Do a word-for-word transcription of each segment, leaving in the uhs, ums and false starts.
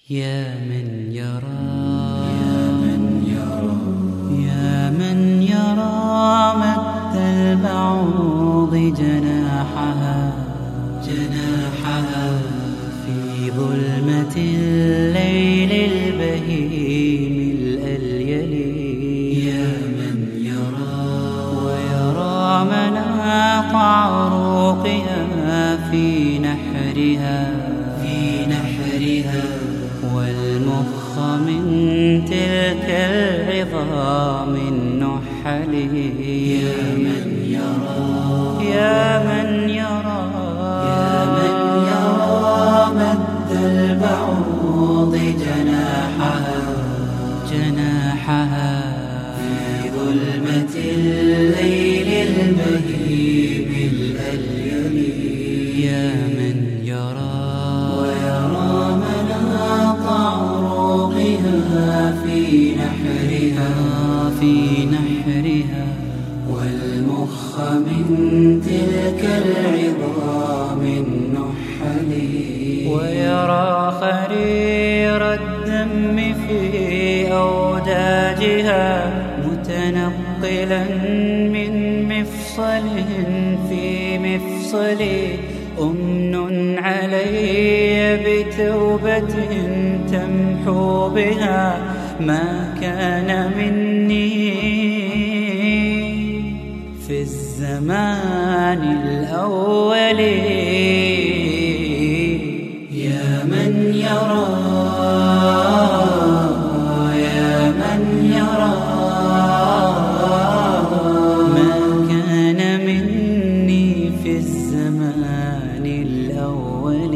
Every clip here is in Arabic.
يا من يرى يا من يرى يا من يرى مد البعوض جناحها جناحها في ظلمة الليل البهيم الأليل. يا من يرى ويرى مناط عروقها في نحرها في نحرها والمخ من تلك العظام النحل. يا من يرى يا من يرى يا من يرى مد البعوض جناحها جناحها في ظلمة الليل البهيم الأليل. يا من يرى ويرى مناط عروقها في نحرها في نحرها والمخ من تلك العظام النحل. ويرى خرير الدم في أوداجها متنقلا من مفصل في مفصل. أمن علي بتوبة تمحو بها ما كان مني في الزمان الأول. يا من يرى يا من يرى ما كان مني في الزمان الأول.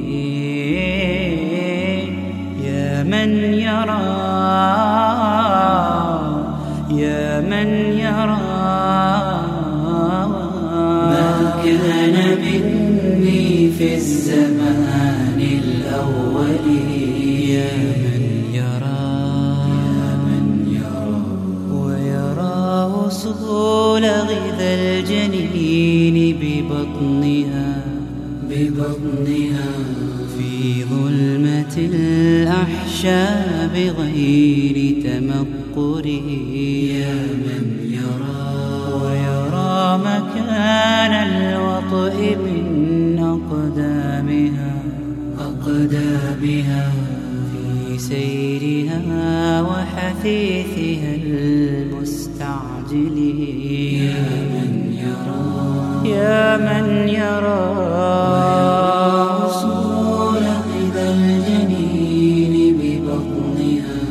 يا من يرى يا من يرى ما كان مني في الزمان الأول. يا من يرى يا من يرى ويرى وصول غذا الجنين ببطنها ببطنها في ظلمة الأحشاء بغير تمقر. يا من يرى ويرى مكان الوطئ من أقدامها أقدامها في سيرها وحثيثها المستعجل. يا من يرى يا من يرى ويرى وصول غذا الجنين ببطنها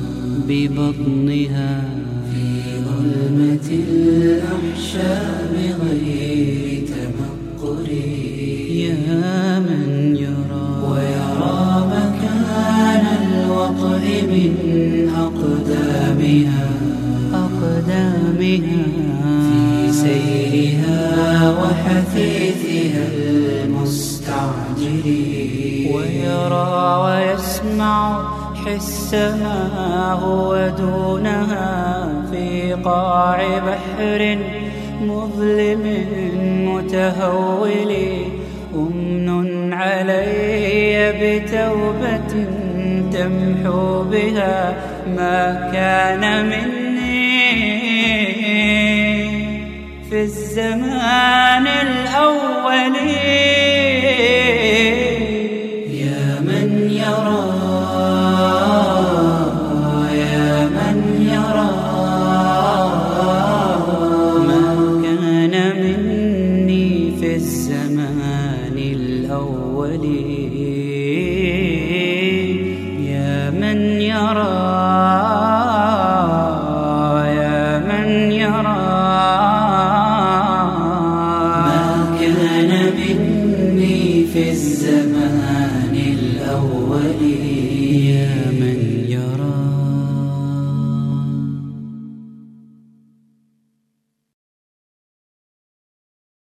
ببطنها في ظلمة الأحشاء بغير تمقر. يا من يرى ويرى مكان الوطئ من أقدامها أقدامها في سيرها وحثيثها المستعجل. ويرى ويسمع حس ما هو دونها في قاع بحر مظلم متهول. أمن علي بتوبة تمحو بها ما كان مني في الزمان الأول. يا من يرى يا من يرى ما كان مني في الزمان الأول. يا من يرى يا من يرى ما كان مني في الزمان الأول.